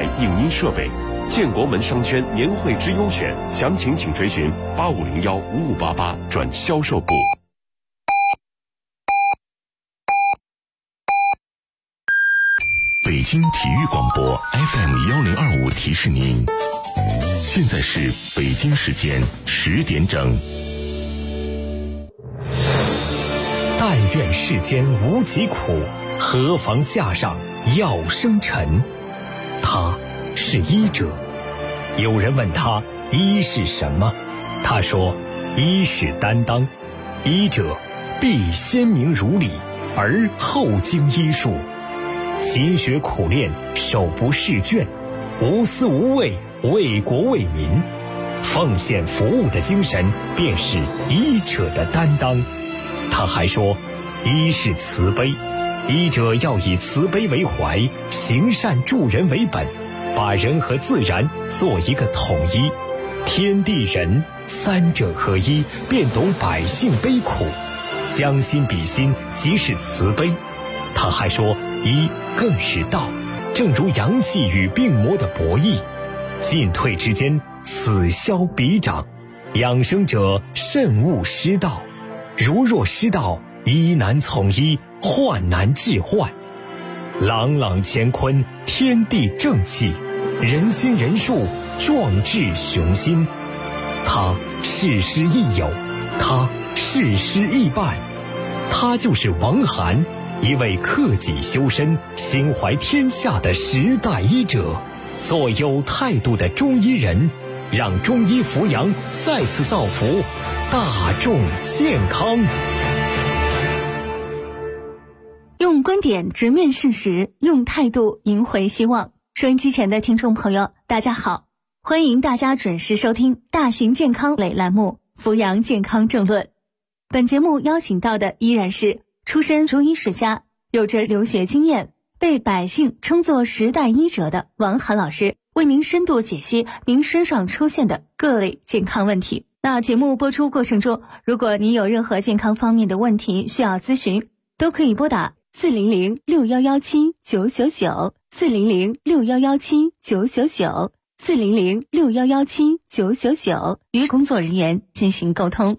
影音设备。建国门商圈年会之优选，详情请垂询85015588转销售部。 北京体育广播 FM1025提示您，现在是北京时间10点整。 但愿世间无疾苦，何妨架上药生尘。他是医者。有人问他医是什么，他说医是担当，医者必先明如理，而后经医术，勤学苦练，手不释卷，无私无畏，为国为民，奉献服务的精神便是医者的担当。他还说医是慈悲，医者要以慈悲为怀，行善助人为本，把人和自然做一个统一，天地人三者合一，便懂百姓悲苦，将心比心，即是慈悲。他还说医更是道，正如阳气与病魔的博弈，进退之间，此消彼长，养生者慎勿失道，如若失道，医难从医，患难治患。朗朗乾坤，天地正气，人心人术，壮志雄心。他事师亦友，他事师亦伴，他就是王涵，一位克己修身、心怀天下的时代医者，做有态度的中医人，让中医扶阳再次造福大众健康。 用观点直面事实，用态度赢回希望。收音机前的听众朋友，大家好，欢迎大家准时收听大型健康类栏目《扶阳健康政论》。本节目邀请到的依然是出身中医世家，有着留学经验，被百姓称作时代医者的王涵老师，为您深度解析您身上出现的各类健康问题。那节目播出过程中，如果您有任何健康方面的问题需要咨询，都可以拨打400-6117-999，400-6117-999，400-6117-999，与工作人员进行沟通。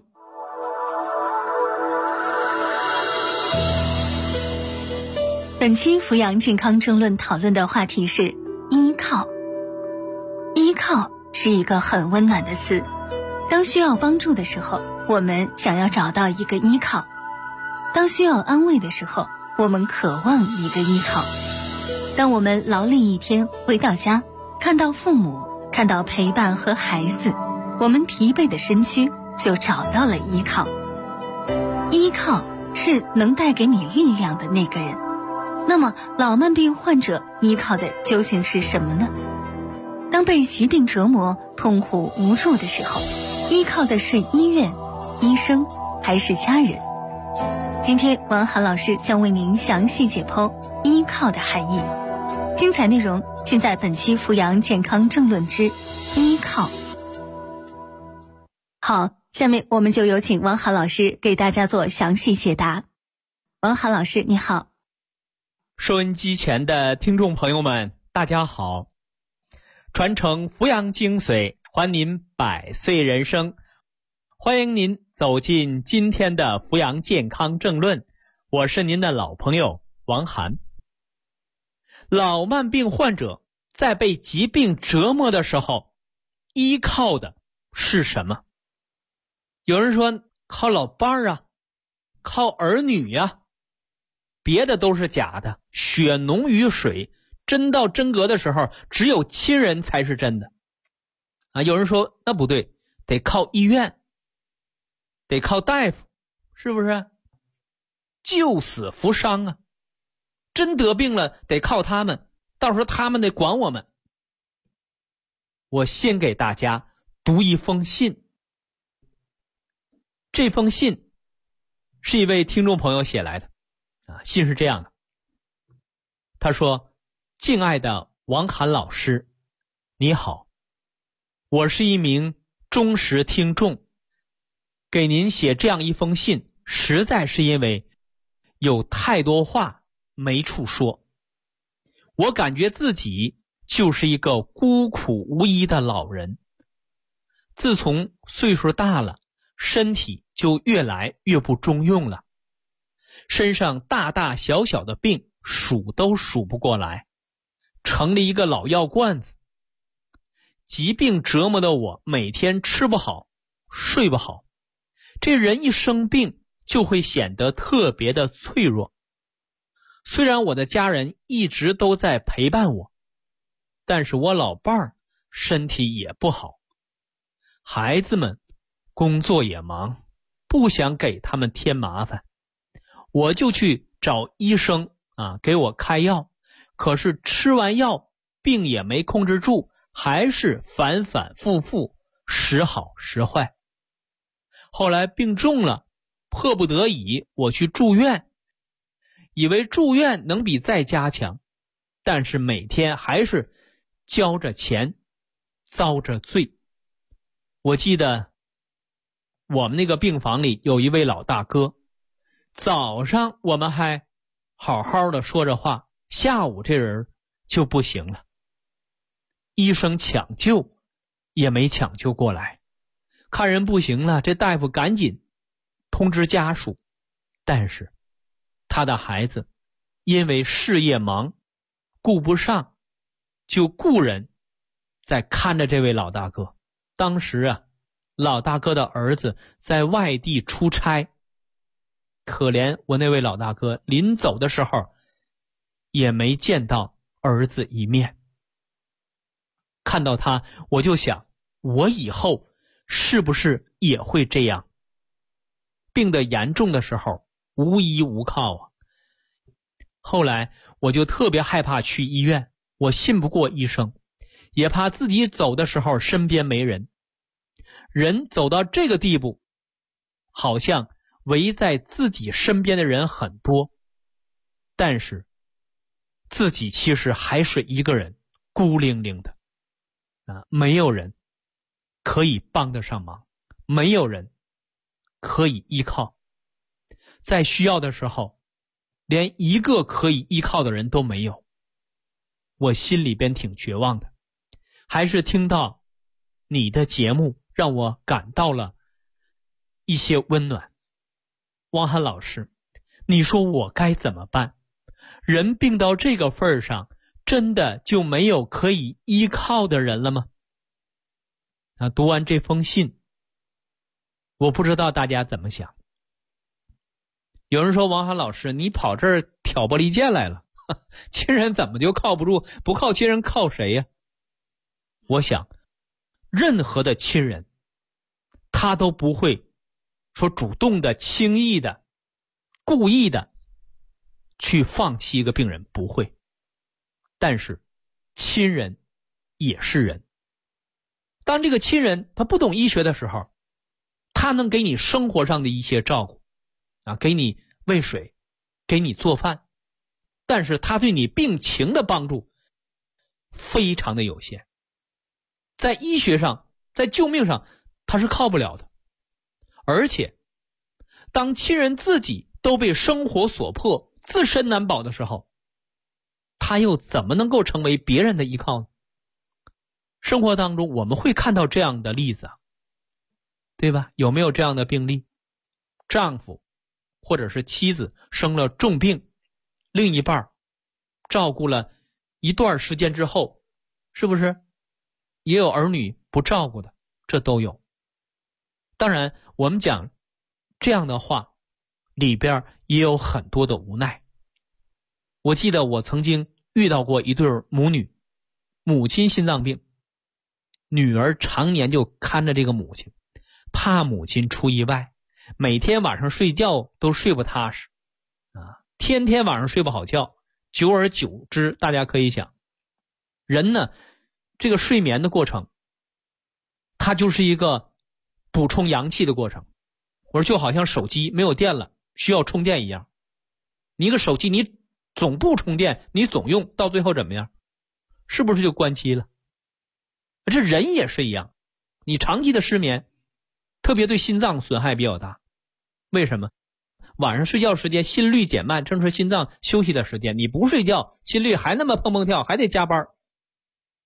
本期扶阳健康政论讨论的话题是依靠。依靠是一个很温暖的词，当需要帮助的时候，我们想要找到一个依靠；当需要安慰的时候，我们渴望一个依靠；当我们劳累一天回到家，看到父母，看到陪伴和孩子，我们疲惫的身躯就找到了依靠。依靠是能带给你力量的那个人。那么老慢病患者依靠的究竟是什么呢？当被疾病折磨、痛苦无助的时候，依靠的是医院、医生还是家人？今天王涵老师将为您详细解剖依靠的含义。精彩内容尽在本期扶阳健康政论之依靠。好，下面我们就有请王涵老师给大家做详细解答。王涵老师你好。 收音机前的听众朋友们大家好，传承扶阳精髓，还您百岁人生，欢迎您走进今天的扶阳健康政论，我是您的老朋友王涵。老慢病患者在被疾病折磨的时候，依靠的是什么？有人说靠老伴啊，靠儿女啊，别的都是假的，血浓于水，真到真格的时候，只有亲人才是真的啊。有人说那不对，得靠医院，得靠大夫，是不是？救死扶伤啊，真得病了得靠他们，到时候他们得管我们。我先给大家读一封信，这封信是一位听众朋友写来的啊，信是这样的，他说：敬爱的王涵老师，你好，我是一名忠实听众，给您写这样一封信，实在是因为有太多话没处说，我感觉自己就是一个孤苦无依的老人。自从岁数大了，身体就越来越不中用了，身上大大小小的病数都数不过来，成了一个老药罐子。疾病折磨的我每天吃不好睡不好，这人一生病就会显得特别的脆弱。虽然我的家人一直都在陪伴我，但是我老伴儿身体也不好，孩子们工作也忙，不想给他们添麻烦，我就去找医生给我开药，可是吃完药病也没控制住，还是反反复复，时好时坏。后来病重了，迫不得已我去住院，以为住院能比在家强，但是每天还是交着钱遭着罪。我记得我们那个病房里有一位老大哥，早上我们还好好的说着话，下午这人就不行了，医生抢救也没抢救过来，看人不行了，这大夫赶紧通知家属，但是他的孩子因为事业忙顾不上，就雇人在看着这位老大哥。当时老大哥的儿子在外地出差，可怜我那位老大哥临走的时候也没见到儿子一面。看到他，我就想，我以后是不是也会这样？病得严重的时候无依无靠后来我就特别害怕去医院，我信不过医生，也怕自己走的时候身边没人。人走到这个地步，好像围在自己身边的人很多，但是自己其实还是一个人，孤零零的没有人可以帮得上忙，没有人可以依靠，在需要的时候连一个可以依靠的人都没有。我心里边挺绝望的，还是听到你的节目让我感到了一些温暖。汪涵老师，你说我该怎么办？人病到这个份上，真的就没有可以依靠的人了吗？读完这封信，我不知道大家怎么想。有人说，王涵老师，你跑这儿挑拨离间来了，亲人怎么就靠不住？不靠亲人靠谁呀？我想任何的亲人他都不会说主动的轻易的故意的去放弃一个病人，不会。但是亲人也是人，当这个亲人他不懂医学的时候，他能给你生活上的一些照顾给你喂水，给你做饭，但是他对你病情的帮助非常的有限，在医学上在救命上他是靠不了的。而且当亲人自己都被生活所迫，自身难保的时候，他又怎么能够成为别人的依靠呢？生活当中我们会看到这样的例子对吧？有没有这样的病例？丈夫或者是妻子生了重病，另一半照顾了一段时间之后，是不是也有儿女不照顾的？这都有。当然我们讲这样的话里边也有很多的无奈。我记得我曾经遇到过一对母女，母亲心脏病，女儿常年就看着这个母亲，怕母亲出意外，每天晚上睡觉都睡不踏实天天晚上睡不好觉。久而久之，大家可以想，人呢这个睡眠的过程，它就是一个补充阳气的过程。我说就好像手机没有电了，需要充电一样，你一个手机你总不充电，你总用，到最后怎么样？是不是就关机了？这人也是一样，你长期的失眠特别对心脏损害比较大。为什么？晚上睡觉时间心率减慢，正是心脏休息的时间，你不睡觉心率还那么蹦蹦跳，还得加班，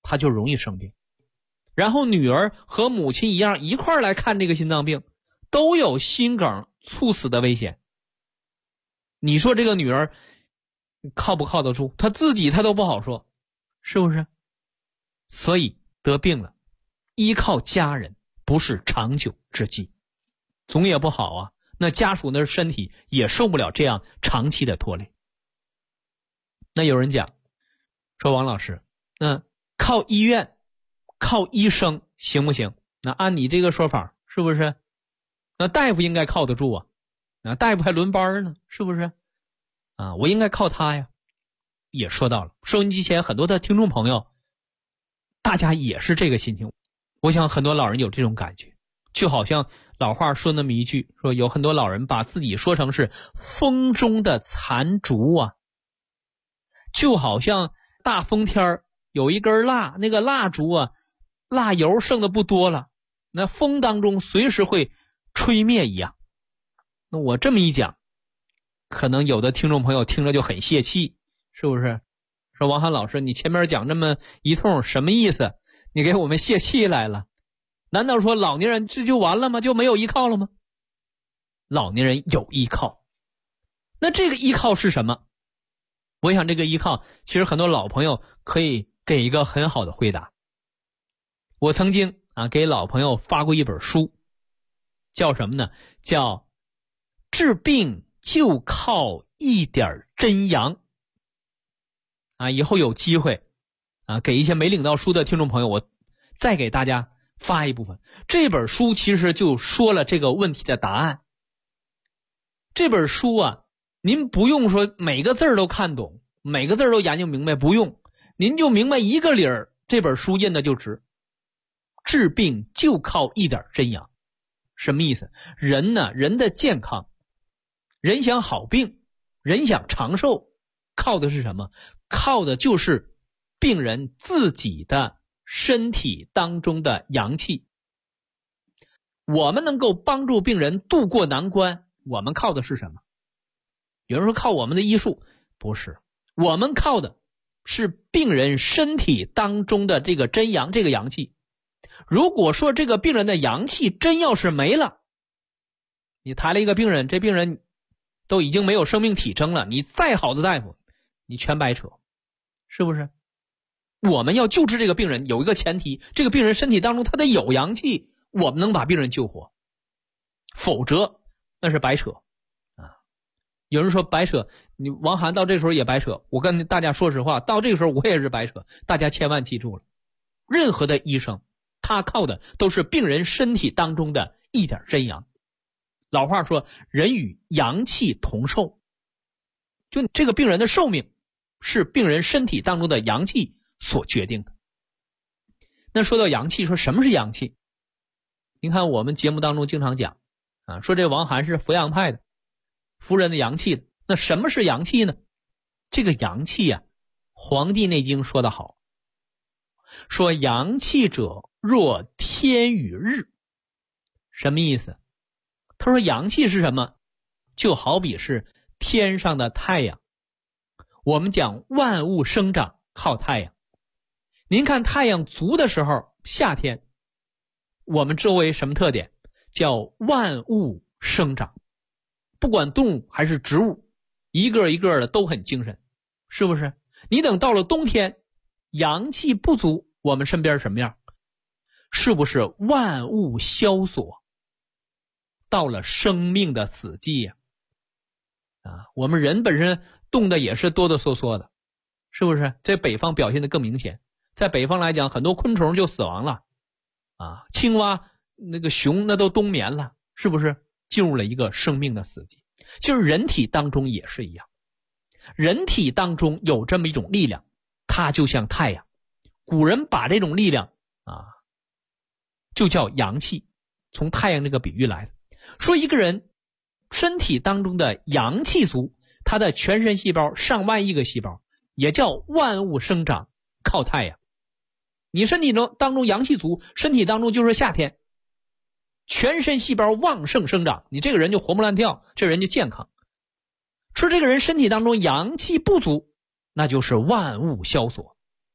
他就容易生病。然后女儿和母亲一样一块来看这个心脏病，都有心梗猝死的危险。你说这个女儿靠不靠得住？她自己她都不好说，是不是？所以得病了，依靠家人不是长久之计，总也不好啊。那家属的身体也受不了这样长期的拖累。那有人讲说，王老师，那靠医院靠医生行不行？那按你这个说法是不是？那大夫应该靠得住啊，那大夫还轮班呢，是不是？我应该靠他呀。也说到了，收音机前很多的听众朋友，大家也是这个心情。我想很多老人有这种感觉，就好像老话说那么一句，说有很多老人把自己说成是风中的残烛啊，就好像大风天有一根蜡，那个蜡烛啊，蜡油剩的不多了，那风当中随时会吹灭一样。那我这么一讲，可能有的听众朋友听着就很泄气，是不是？说王涵老师，你前面讲这么一通什么意思？你给我们泄气来了？难道说老年人这就完了吗？就没有依靠了吗？老年人有依靠。那这个依靠是什么？我想这个依靠其实很多老朋友可以给一个很好的回答。我曾经给老朋友发过一本书，叫什么呢？叫治病就靠一点真阳。以后有机会给一些没领到书的听众朋友，我再给大家发一部分。这本书其实就说了这个问题的答案。这本书您不用说每个字都看懂，每个字都研究明白，不用，您就明白一个理儿，这本书印的就值。治病就靠一点真阳。什么意思？人的健康，人想好病，人想长寿，靠的是什么？靠的就是病人自己的身体当中的阳气。我们能够帮助病人度过难关，我们靠的是什么？有人说靠我们的医术，不是，我们靠的是病人身体当中的这个真阳，这个阳气。如果说这个病人的阳气真要是没了，你抬了一个病人，这病人都已经没有生命体征了，你再好的大夫你全白扯，是不是？我们要救治这个病人有一个前提，这个病人身体当中他得有阳气，我们能把病人救活，否则那是白扯。有人说白扯，你王涵到这时候也白扯，我跟大家说实话，到这个时候我也是白扯。大家千万记住了，任何的医生他靠的都是病人身体当中的一点真阳。老话说人与阳气同寿，就这个病人的寿命是病人身体当中的阳气所决定的。那说到阳气，说什么是阳气？您看我们节目当中经常讲说这王涵是扶阳派的，扶人的阳气的。那什么是阳气呢？这个阳气黄帝内经说得好，说阳气者若天与日。什么意思？他说阳气是什么？就好比是天上的太阳。我们讲万物生长靠太阳。您看太阳足的时候，夏天我们周围什么特点？叫万物生长。不管动物还是植物，一个一个的都很精神，是不是？你等到了冬天，阳气不足，我们身边什么样？是不是万物萧索？到了生命的死季我们人本身动的也是哆哆嗦嗦的，是不是？在北方表现的更明显。在北方来讲，很多昆虫就死亡了青蛙那个熊那都冬眠了，是不是？进入了一个生命的死季。就是人体当中也是一样，人体当中有这么一种力量，它就像太阳。古人把这种力量就叫阳气，从太阳这个比喻来的。说一个人身体当中的阳气足，他的全身细胞上万亿个细胞，也叫万物生长靠太阳。你身体当中阳气足，身体当中就是夏天，全身细胞旺盛生长，你这个人就活蹦乱跳，这人就健康。说这个人身体当中阳气不足，那就是万物萧索。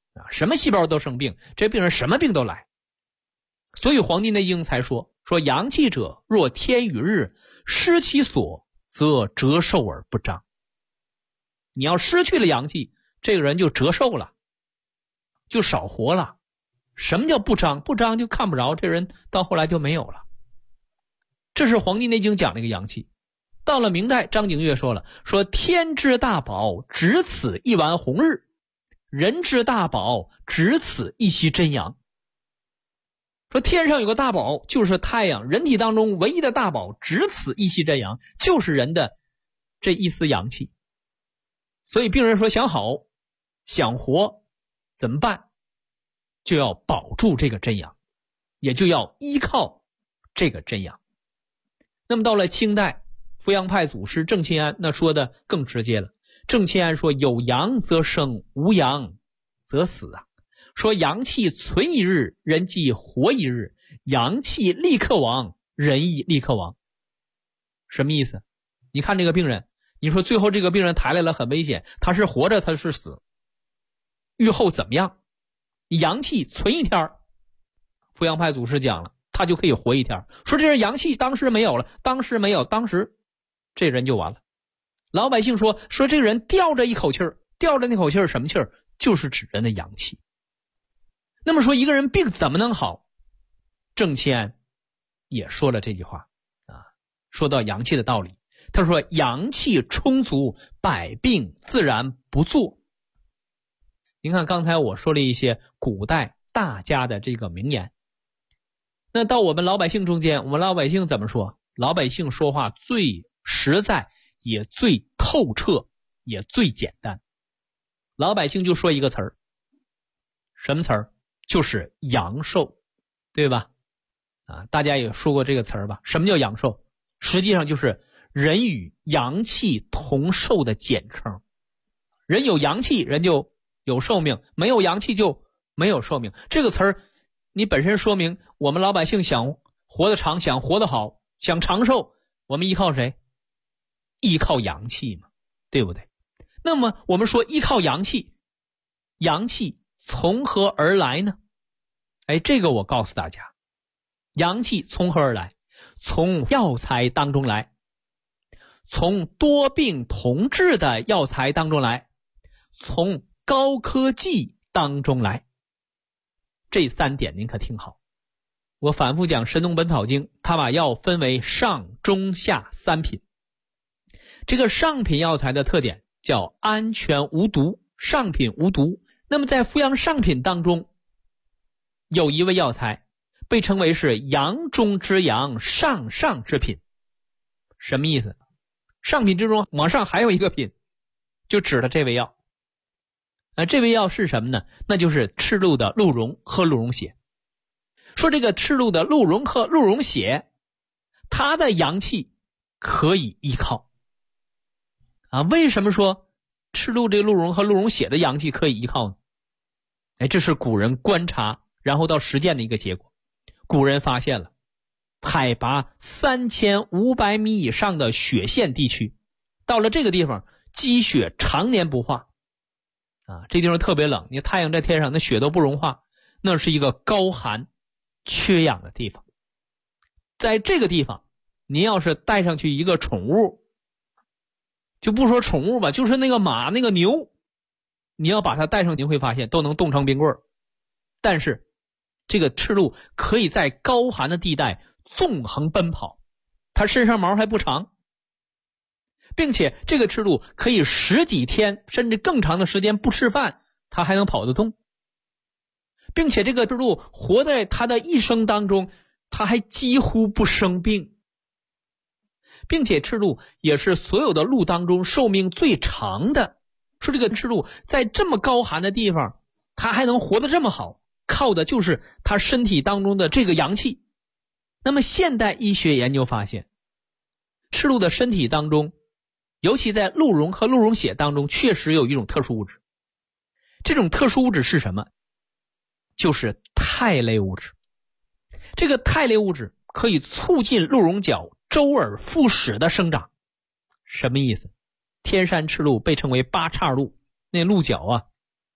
什么细胞都生病，这病人什么病都来。所以《黄帝内经》才说阳气者，若天与日，失其所，则折寿而不彰。你要失去了阳气，这个人就折寿了，就少活了。什么叫不彰？不彰就看不着，这人到后来就没有了。这是《黄帝内经》讲的一个阳气。到了明代，张景岳说天之大宝，只此一丸红日；人之大宝，只此一息真阳。说天上有个大宝，就是太阳，人体当中唯一的大宝，只此一息真阳，就是人的这一丝阳气。所以病人说想好想活怎么办？就要保住这个真阳，也就要依靠这个真阳。那么到了清代，扶阳派祖师郑钦安那说的更直接了。郑钦安说有阳则生，无阳则死啊。说阳气存一日，人即活一日；阳气立刻亡，人亦立刻亡。什么意思？你看这个病人，你说最后这个病人抬来了很危险，他是活着他是死，愈后怎么样？阳气存一天，扶阳派祖师讲了，他就可以活一天。说这人阳气当时没有了，当时没有，当时这人就完了。老百姓说这个人吊着一口气儿，吊着那口气儿什么气儿？就是指人的阳气。那么说一个人病怎么能好？郑钦安也说了这句话说到阳气的道理。他说阳气充足，百病自然不作。您看刚才我说了一些古代大家的这个名言，那到我们老百姓中间，我们老百姓怎么说？老百姓说话最实在，也最透彻，也最简单。老百姓就说一个词儿，什么词儿？就是阳寿，对吧？大家也说过这个词儿吧？什么叫阳寿？实际上就是人与阳气同寿的简称。人有阳气，人就有寿命；没有阳气就没有寿命。这个词儿，你本身说明我们老百姓想活得长，想活得好，想长寿，我们依靠谁？依靠阳气嘛，对不对？那么我们说依靠阳气，阳气从何而来呢？这个我告诉大家，阳气从何而来？从药材当中来，从多病同治的药材当中来，从高科技当中来。这3点您可听好。我反复讲《神农本草经》，它把药分为上中下3品。这个上品药材的特点叫安全无毒，上品无毒。那么在扶阳上品当中，有一味药材被称为是阳中之阳，上上之品。什么意思？上品之中往上还有一个品，就指的这味药。这味药是什么呢？那就是赤露的鹿茸和鹿茸血。说这个赤露的鹿茸和鹿茸血，它的阳气可以依靠为什么说赤露这个鹿茸和鹿茸血的阳气可以依靠呢？这是古人观察然后到实践的一个结果。古人发现了海拔3500米以上的雪线地区，到了这个地方积雪常年不化这地方特别冷，你太阳在天上，那雪都不融化，那是一个高寒缺氧的地方。在这个地方，您要是带上去一个宠物，就不说宠物吧，就是那个马那个牛，你要把它带上，您会发现都能冻成冰棍儿。但是这个赤鹿可以在高寒的地带纵横奔跑，它身上毛还不长，并且这个赤鹿可以10几天甚至更长的时间不吃饭，它还能跑得动。并且这个赤鹿活在它的一生当中，它还几乎不生病，并且赤鹿也是所有的鹿当中寿命最长的。说这个赤鹿在这么高寒的地方，它还能活得这么好，靠的就是它身体当中的这个阳气。那么现代医学研究发现，赤鹿的身体当中，尤其在鹿茸和鹿茸血当中，确实有一种特殊物质。这种特殊物质是什么？就是肽类物质。这个肽类物质可以促进鹿茸角周而复始的生长。什么意思？天山赤鹿被称为8叉鹿，那鹿角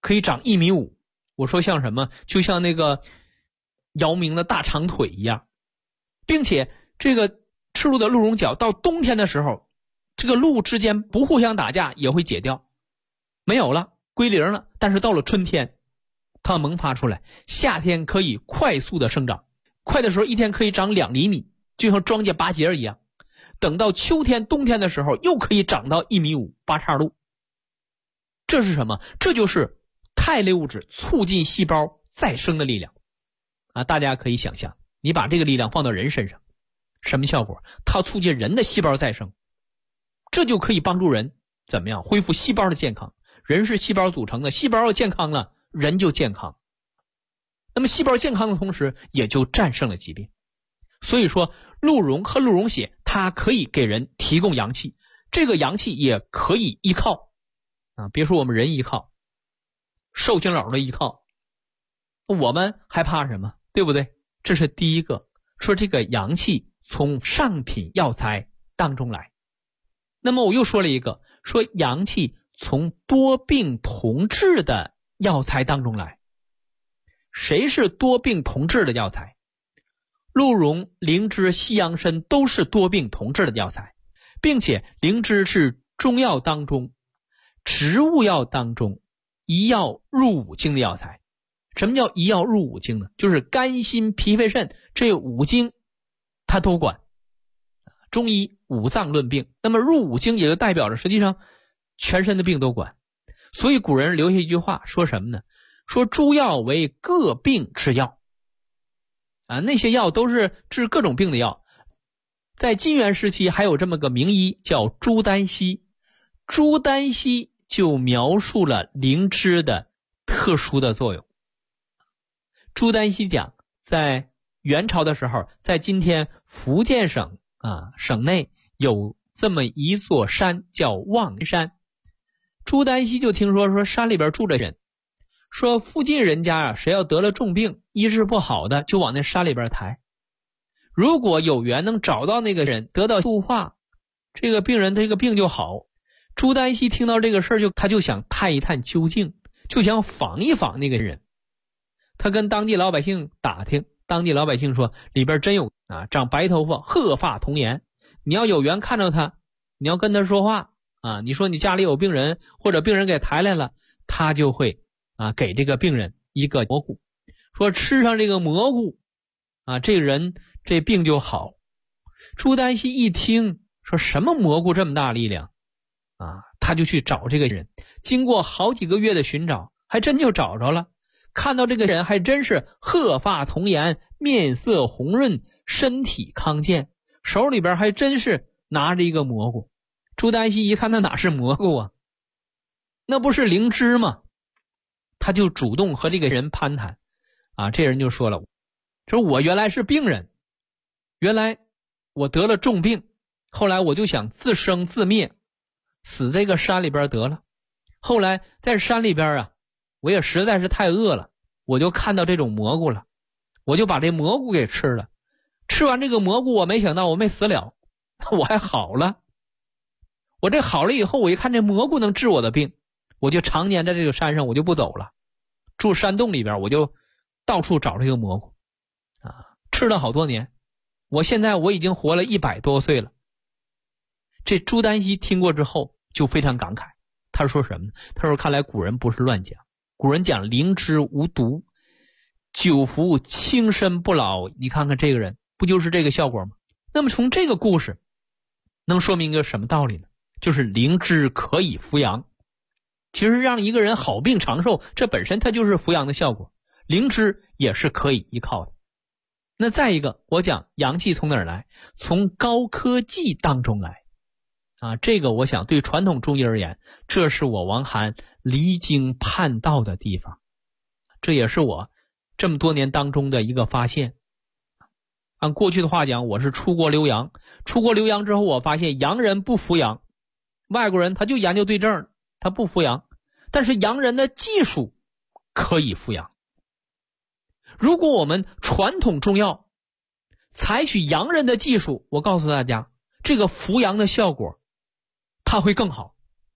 可以长1.5米。我说像什么？就像那个姚明的大长腿一样，并且这个赤鹿的鹿茸角到冬天的时候，这个鹿之间不互相打架也会解掉，没有了，归零了。但是到了春天，它萌发出来，夏天可以快速的生长，快的时候一天可以长2厘米，就像庄稼拔节一样。等到秋天冬天的时候，又可以长到1.5米，八叉鹿。这是什么？这就是肽类物质促进细胞再生的力量啊！大家可以想象，你把这个力量放到人身上，什么效果？它促进人的细胞再生，这就可以帮助人怎么样恢复细胞的健康。人是细胞组成的，细胞要健康了，人就健康。那么细胞健康的同时，也就战胜了疾病。所以说鹿茸和鹿茸血它可以给人提供阳气，这个阳气也可以依靠啊！别说我们人依靠，寿星老的依靠，我们还怕什么？对不对？这是第一个，说这个阳气从上品药材当中来。那么我又说了一个，说阳气从多病同治的药材当中来。谁是多病同治的药材？鹿茸、灵芝、西洋参都是多病同治的药材，并且灵芝是中药当中、植物药当中一药入5经的药材。什么叫一药入5经呢？就是肝、心、脾、肺、肾这5经它都管。中医5脏论病，那么入5经也就代表着实际上全身的病都管。所以古人留下一句话，说什么呢？说诸药为各病之药啊，那些药都是治各种病的药。在金元时期还有这么个名医叫朱丹溪，朱丹溪就描述了灵芝的特殊的作用。朱丹溪讲，在元朝的时候，在今天福建省省内有这么一座山叫望山。朱丹溪就听说山里边住着人，说附近人家谁要得了重病，医治不好的，就往那山里边抬。如果有缘能找到那个人，得到度化，这个病人这个病就好。朱丹溪听到这个事儿，他就想探一探究竟，就想访一访那个人。他跟当地老百姓打听，当地老百姓说里边真有长白头发，鹤发童颜。你要有缘看到他，你要跟他说话你说你家里有病人，或者病人给抬来了，他就会给这个病人一个蘑菇，说吃上这个蘑菇这个人这病就好。朱丹溪一听说什么蘑菇这么大力量他就去找这个人，经过好几个月的寻找，还真就找着了。看到这个人还真是鹤发童颜，面色红润，身体康健，手里边还真是拿着一个蘑菇。朱丹溪一看，那哪是蘑菇那不是灵芝吗？他就主动和这个人攀谈这人就说了，说我原来是病人，原来我得了重病，后来我就想自生自灭，死这个山里边得了。后来在山里边我也实在是太饿了，我就看到这种蘑菇了，我就把这蘑菇给吃了。吃完这个蘑菇，我没想到我没死了，我还好了。我这好了以后，我一看这蘑菇能治我的病，我就常年在这个山上，我就不走了，住山洞里边，我就到处找这个蘑菇吃了好多年。我现在我已经活了100多岁了。这朱丹溪听过之后就非常感慨，他说什么呢？他说看来古人不是乱讲，古人讲灵芝无毒，久服轻身不老。你看看这个人不就是这个效果吗？那么从这个故事能说明一个什么道理呢？就是灵芝可以扶阳。其实让一个人好病长寿，这本身它就是扶阳的效果，灵芝也是可以依靠的。那再一个，我讲阳气从哪儿来？从高科技当中来这个我想对传统中医而言，这是我王涵离经叛道的地方，这也是我这么多年当中的一个发现。按过去的话讲，我是出国留洋，出国留洋之后，我发现洋人不扶阳，外国人他就研究对症，他不扶阳，但是洋人的技术可以扶阳。如果我们传统中药采取洋人的技术，我告诉大家，这个扶阳的效果它会更好。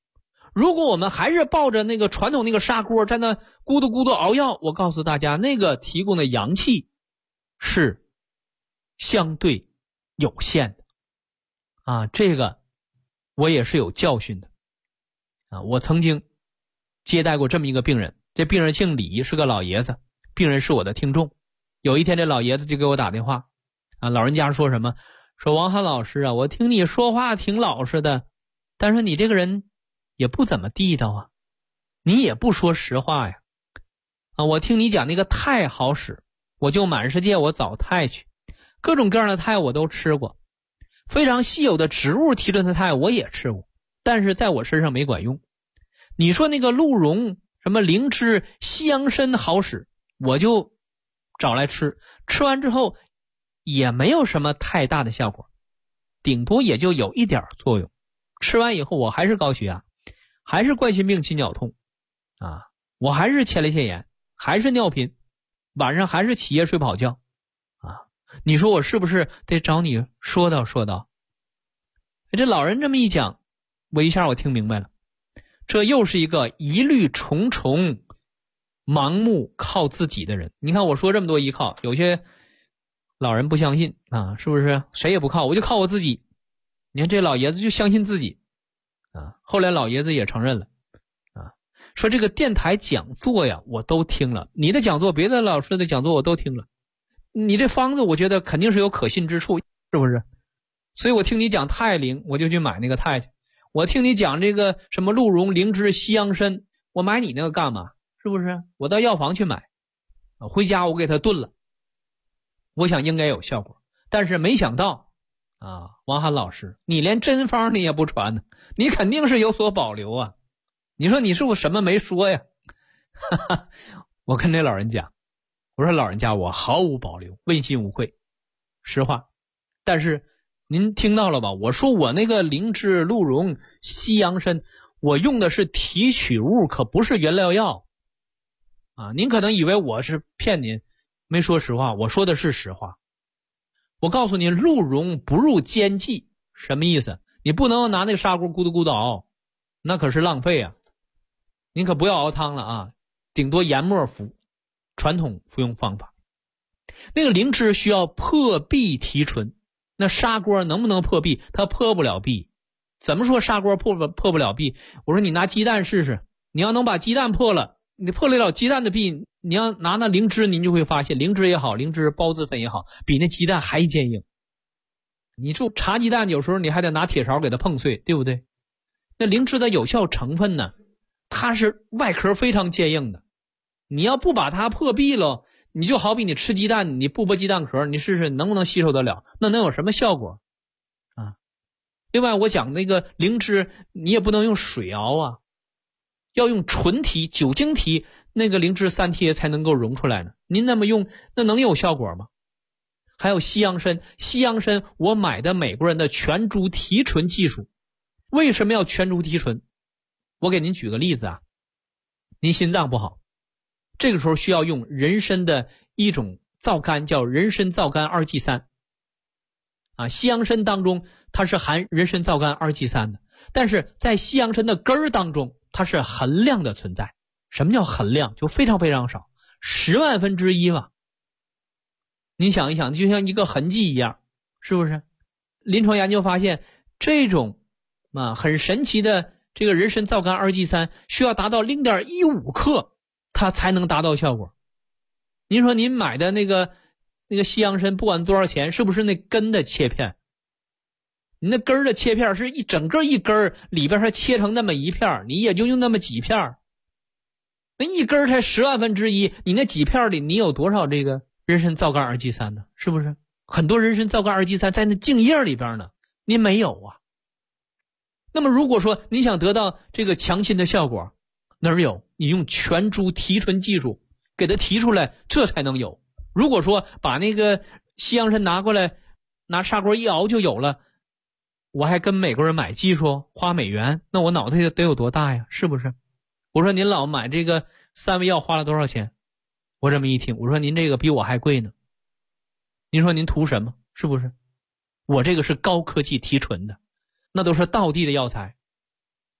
如果我们还是抱着那个传统那个砂锅在那咕嘟咕嘟熬药，我告诉大家，那个提供的阳气是相对有限的啊，这个我也是有教训的啊。我曾经接待过这么一个病人，这病人姓李，是个老爷子，病人是我的听众。有一天这老爷子就给我打电话啊，老人家说什么？说王涵老师啊，我听你说话挺老实的，但是你这个人也不怎么地道啊，你也不说实话呀。啊，我听你讲那个肽好使，我就满世界我找肽去，各种各样的肽我都吃过，非常稀有的植物提纯的肽我也吃过，但是在我身上没管用。你说那个鹿茸、什么灵芝、西洋参好使，我就找来吃，吃完之后也没有什么太大的效果，顶多也就有一点作用。吃完以后我还是高血压，还是冠心病、心绞痛啊，我还是前列腺炎，还是尿频，晚上还是起夜睡不好觉啊。你说我是不是得找你说道说道？这老人这么一讲，我一下我听明白了，这又是一个疑虑重重、盲目靠自己的人。你看我说这么多依靠，有些老人不相信啊，是不是？谁也不靠，我就靠我自己。你看这老爷子就相信自己啊，后来老爷子也承认了啊，说这个电台讲座呀我都听了，你的讲座、别的老师的讲座我都听了，你这方子我觉得肯定是有可信之处，是不是？所以我听你讲肽灵，我就去买那个肽去。我听你讲这个什么鹿茸、灵芝、西洋参，我买你那个干嘛？是不是？我到药房去买，回家我给它炖了，我想应该有效果。但是没想到啊，王涵老师，你连真方你也不传呢，你肯定是有所保留啊。你说你是不是什么没说呀？哈哈，我跟这老人讲，我说老人家，我毫无保留，问心无愧，实话。但是您听到了吧？我说我那个灵芝、鹿茸、西洋参，我用的是提取物，可不是原料药啊。您可能以为我是骗您，没说实话，我说的是实话。我告诉你，鹿茸不入煎剂，什么意思？你不能拿那个砂锅咕嘟咕嘟熬，那可是浪费啊。您可不要熬汤了啊，顶多研末服，传统服用方法。那个灵芝需要破壁提纯，那砂锅能不能破壁？它破不了壁。怎么说砂锅破不了壁？我说你拿鸡蛋试试，你要能把鸡蛋破了，你破得了鸡蛋的壁，你要拿那灵芝，您就会发现灵芝也好，灵芝孢子粉也好，比那鸡蛋还坚硬。你就茶鸡蛋有时候你还得拿铁勺给它碰碎，对不对？那灵芝的有效成分呢，它是外壳非常坚硬的，你要不把它破壁了，你就好比你吃鸡蛋，你不剥鸡蛋壳，你试试能不能吸收得了？那能有什么效果啊？另外我讲那个灵芝，你也不能用水熬啊，要用纯提、酒精提，那个灵芝三贴才能够溶出来呢。您那么用，那能有效果吗？还有西洋参，西洋参我买的美国人的全株提纯技术。为什么要全株提纯？我给您举个例子啊，您心脏不好，这个时候需要用人参的一种皂苷，叫人参皂苷2G 3啊。西洋参当中它是含人参皂苷2G 3的，但是在西洋参的根儿当中它是含量的存在。什么叫含量？就非常非常少，10万分之一吧。你想一想，就像一个痕迹一样，是不是？临床研究发现，这种很神奇的这个人参皂苷2G 3需要达到 0.15 克它才能达到效果。您说您买的那个西洋参不管多少钱，是不是那根的切片？你那根的切片是一整个一根，里边还切成那么一片，你也就用那么几片，那一根才10万分之一，你那几片里你有多少这个人参皂苷2G 3呢？是不是？很多人参皂苷2G 3在那茎叶里边呢，您没有啊。那么如果说你想得到这个强心的效果，哪儿有？你用全株提纯技术给它提出来，这才能有。如果说把那个西洋参拿过来，拿砂锅一熬就有了，我还跟美国人买技术花美元，那我脑袋得有多大呀？是不是？我说您老买这个3味药花了多少钱？我这么一听，我说您这个比我还贵呢。您说您图什么？是不是？我这个是高科技提纯的，那都是道地的药材。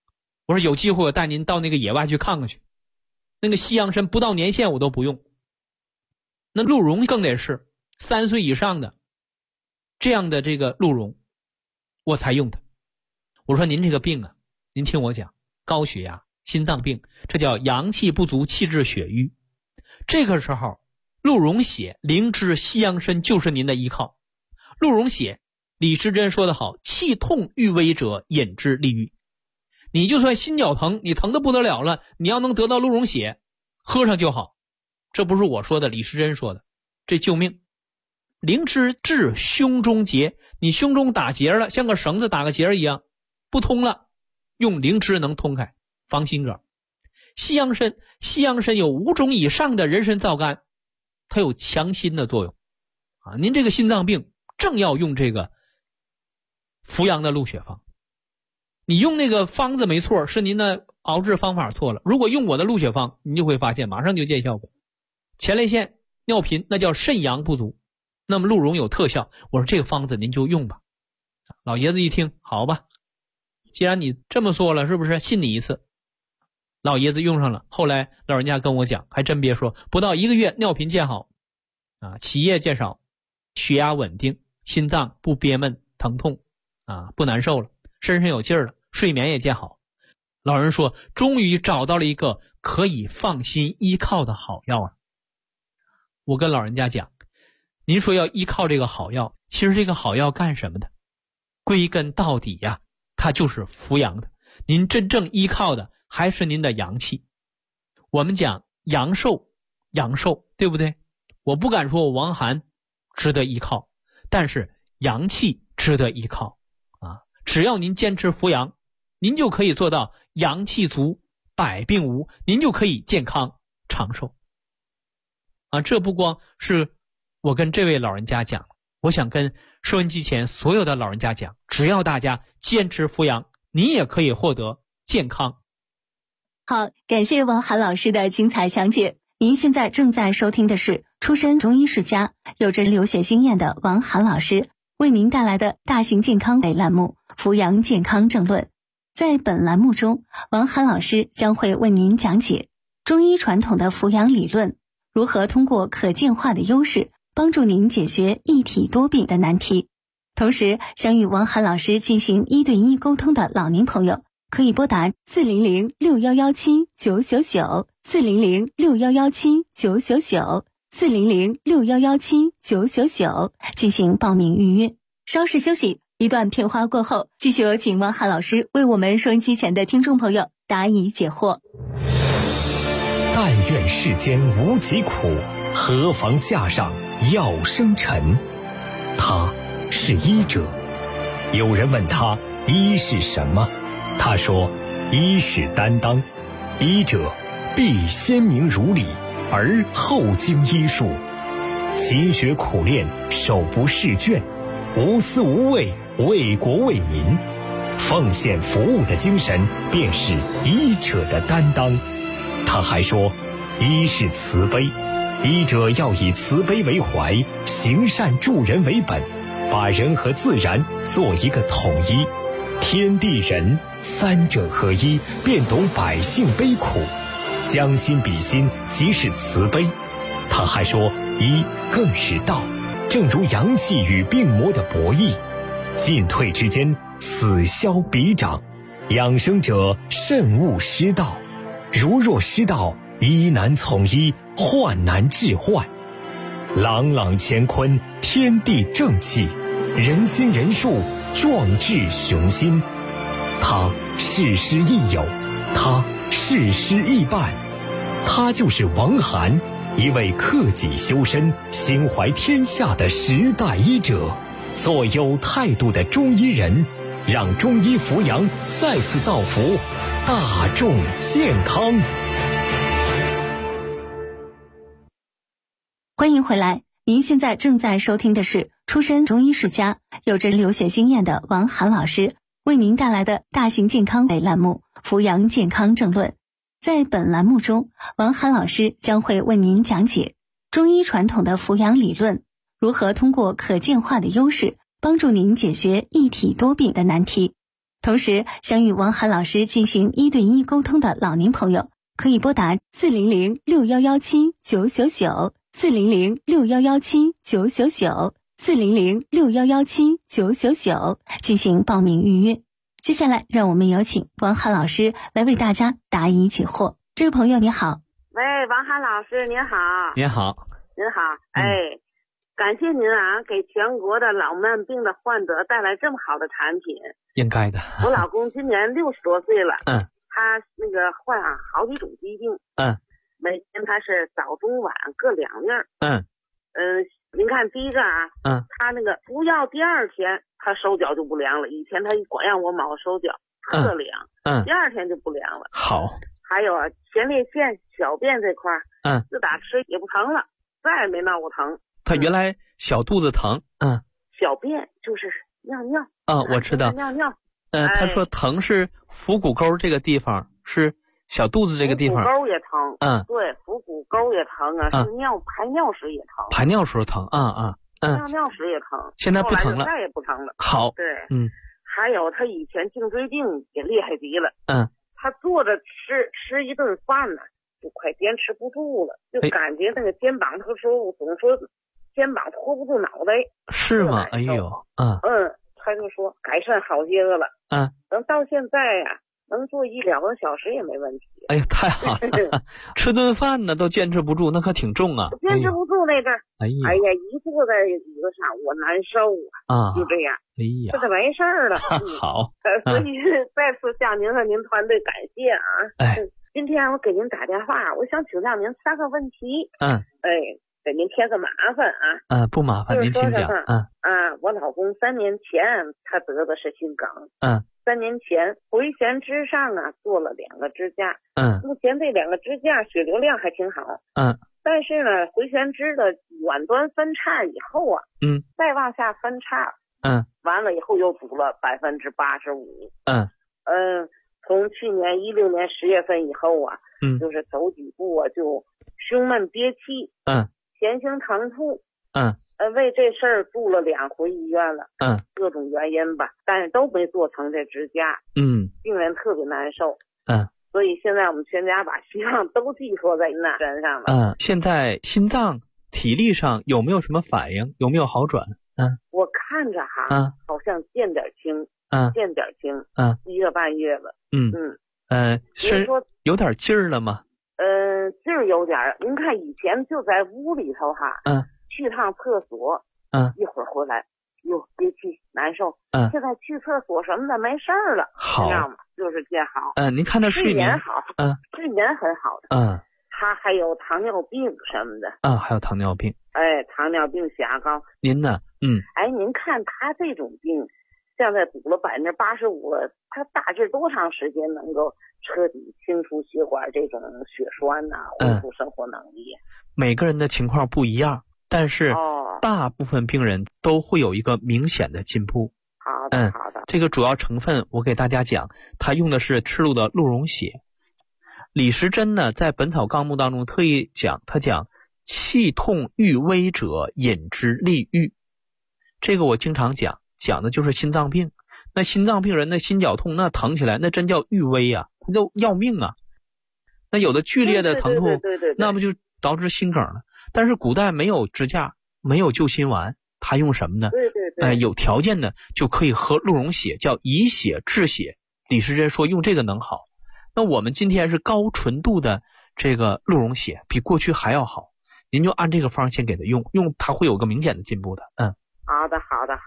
我说有机会我带您到那个野外去看看去，那个西洋参不到年限我都不用，那鹿茸更得是3岁以上的这样的这个鹿茸我才用它。我说您这个病啊，您听我讲，高血压、心脏病，这叫阳气不足，气滞血瘀。这个时候鹿茸血、灵芝、西洋参就是您的依靠。鹿茸血，李时珍说得好，气痛欲危者饮之利愈。你就算心绞疼，你疼得不得了了，你要能得到鹿茸血，喝上就好。这不是我说的，李时珍说的，这救命。灵芝治胸中结，你胸中打结了，像个绳子打个结一样不通了，用灵芝能通开，防心梗。西洋参有5种以上的人参皂苷，它有强心的作用啊。您这个心脏病正要用这个扶阳的鹿血方，你用那个方子没错，是您的熬制方法错了。如果用我的鹿血方，你就会发现马上就见效果。前列腺、尿频那叫肾阳不足，那么鹿茸有特效。我说这个方子您就用吧。老爷子一听，好吧，既然你这么说了，是不是信你一次？老爷子用上了，后来老人家跟我讲，还真别说，不到1个月尿频见好啊，起夜见少，血压稳定，心脏不憋闷疼痛啊，不难受了，身上有劲儿了，睡眠也见好。老人说终于找到了一个可以放心依靠的好药了。我跟老人家讲，您说要依靠这个好药，其实这个好药干什么的？归根到底呀，它就是扶阳的。您真正依靠的还是您的阳气。我们讲阳寿，对不对？我不敢说我王涵值得依靠，但是阳气值得依靠啊！只要您坚持扶阳，您就可以做到阳气足，百病无，您就可以健康长寿啊！这不光是我跟这位老人家讲，我想跟收音机前所有的老人家讲，只要大家坚持扶阳，你也可以获得健康。 好，感谢王涵老师的精彩讲解。您现在正在收听的是出身中医世家、有着留学经验的王涵老师为您带来的大型健康类栏目《扶阳健康正论》。在本栏目中，王涵老师将会为您讲解中医传统的扶阳理论，如何通过可见化的优势帮助您解决一体多病的难题。同时，想与王涵老师进行1对1沟通的老年朋友，可以拨打40061179999 400611799 400611799进行报名预约。稍事休息，一段片花过后，继续有请王涵老师为我们收音机前的听众朋友答疑解惑。 但愿世间无疾苦，何妨架上药生尘。他是医者。有人问他医是什么，他说医是担当，医者必先明如理，而后经医术，勤学苦练，手不释卷，无私无畏，为国为民，奉献服务的精神便是医者的担当。他还说医是慈悲，医者要以慈悲为怀，行善助人为本，把人和自然做一个统一，天地人三者合一，便懂百姓悲苦，将心比心，即是慈悲。他还说医更是道，正如阳气与病魔的博弈，进退之间，此消彼长，养生者慎勿失道，如若失道，医难从医，患难治患。朗朗乾坤，天地正气，人心人术，壮志雄心。他事师亦友，他事师亦伴，他就是王涵，一位克己修身、心怀天下的时代医者，做有态度的中医人，让中医扶阳再次造福大众健康。 欢迎回来，您现在正在收听的是出身中医世家、有着留学经验的王涵老师为您带来的大型健康类栏目《扶阳健康正论》。在本栏目中，王涵老师将会为您讲解中医传统的扶阳理论，如何通过可见化的优势帮助您解决一体多病的难题。 同时，想与王涵老师进行1对1沟通的老年朋友，可以拨打400-6117-999，400-6117-999，400-6117-999进行报名预约。接下来，让我们有请王涵老师来为大家答疑解惑。这位朋友你好。 喂，王涵老师您好。 您好。 您好，感谢您啊，给全国的老慢病的患者带来这么好的产品。 应该的。 我老公今年60多岁了，他那个患好几种疾病，每天他是早中晚各2粒，您看第一个啊，他那个服药第2天他手脚就不凉了，以前他光让我抹手脚特凉，第2天就不凉了。好。还有啊，前列腺小便这块，自打吃也不疼了，再也没闹过疼。他原来小肚子疼， 小便就是尿尿我知道尿尿。 他说疼是腹股沟这个地方，是小肚子这个地方。 腹股沟也疼，对，腹股沟也疼啊，是排尿时也疼。 排尿时候疼， 尿尿时也疼。 现在不疼了， 再也不疼了。 好， 对，还有他以前颈椎病也厉害极了，他坐着吃一顿饭呢，就快坚持不住了，就感觉那个肩膀，他说总说肩膀托不住脑袋。 是吗？哎呦， 他就说改善好些个了，等到现在呀，能坐1-2个小时也没问题。 哎呀，太好了！吃顿饭呢都坚持不住，那可挺重啊。 坚持不住那阵儿，哎呀，一坐在椅子上我难受啊，就这样。哎呀，这就没事儿了。 好， 所以再次向您和您团队感谢啊。今天我给您打电话，我想请教您3个问题。给您添个麻烦啊。 不麻烦，您请讲。 我老公3年前他得的是心梗。3年前回旋肢上做了2个支架。目前这2个支架血流量还挺好。但是呢，回旋肢的远端分叉以后啊，再往下分叉，完了以后又堵了85%。从去年16年10月份以后啊，就是走几步啊就胸闷憋气，前胸疼痛，为这事儿住了2回医院了，各种原因吧，但是都没做成这支架，病人特别难受，所以现在我们全家把希望都寄托在那身上了。 现在心脏体力上有没有什么反应？有没有好转？ 我看着好像见点轻，见点轻，1个半月了。 是有点劲儿了吗？ 劲儿有点。您看以前就在屋里头去趟厕所，一会儿回来，憋气难受。现在去厕所什么的没事儿了， 好， 知道吗？就是见好。 您看他睡眠好，睡眠很好的。他还有糖尿病什么的。 还有糖尿病。 糖尿病血压高。 您呢？ 您看他这种病，现在堵了85%，他大致多长时间能够彻底清除血管这种血栓恢复生活能力？ 每个人的情况不一样，但是大部分病人都会有一个明显的进步。 好的，好的。 这个主要成分我给大家讲，他用的是赤鹿的鹿茸血。李时珍呢，在《本草纲目》当中特意讲，他讲气痛欲微者饮之利愈。这个我经常讲的就是心脏病。那心脏病人的心绞痛，那疼起来那真叫愈微啊，他就要命啊。那有的剧烈的疼痛，那不就导致心梗了？但是古代没有支架，没有救心丸，他用什么呢？有条件的就可以喝鹿茸血，叫以血治血。李时珍说用这个能好。那我们今天是高纯度的这个鹿茸血，比过去还要好。您就按这个方先给他用它会有个明显的进步的。 好的。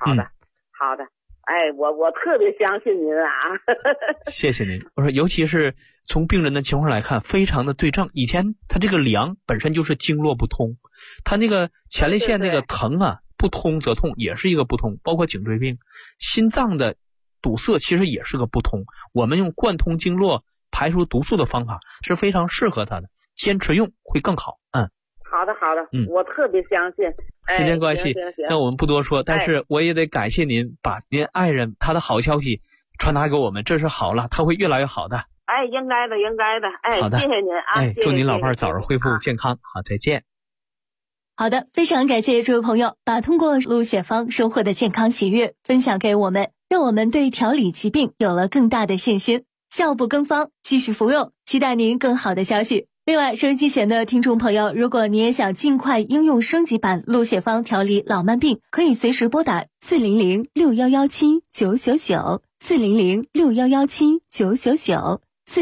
我特别相信您啊。 谢谢您。我说尤其是从病人的情况来看，非常的对症。以前他这个凉本身就是经络不通，他那个前列腺那个疼不通则痛，也是一个不通，包括颈椎病，心脏的堵塞其实也是个不通。我们用贯通经络排除毒素的方法是非常适合他的，坚持用会更好。 好的，我特别相信。 时间关系，那我们不多说，但是我也得感谢您把您爱人他的好消息传达给我们，这是好了，他会越来越好的。 应该的。 好的， 谢谢您啊。 祝您老伴儿早日恢复健康。好，再见。 好的，非常感谢这位朋友把通过鹿血方收获的健康喜悦分享给我们。 让我们对调理疾病有了更大的信心。效不更方，继续服用，期待您更好的消息。另外，收音机前的听众朋友，如果你也想尽快应用升级版鹿血方调理老慢病，可以随时拨打4006117999400 4006117999400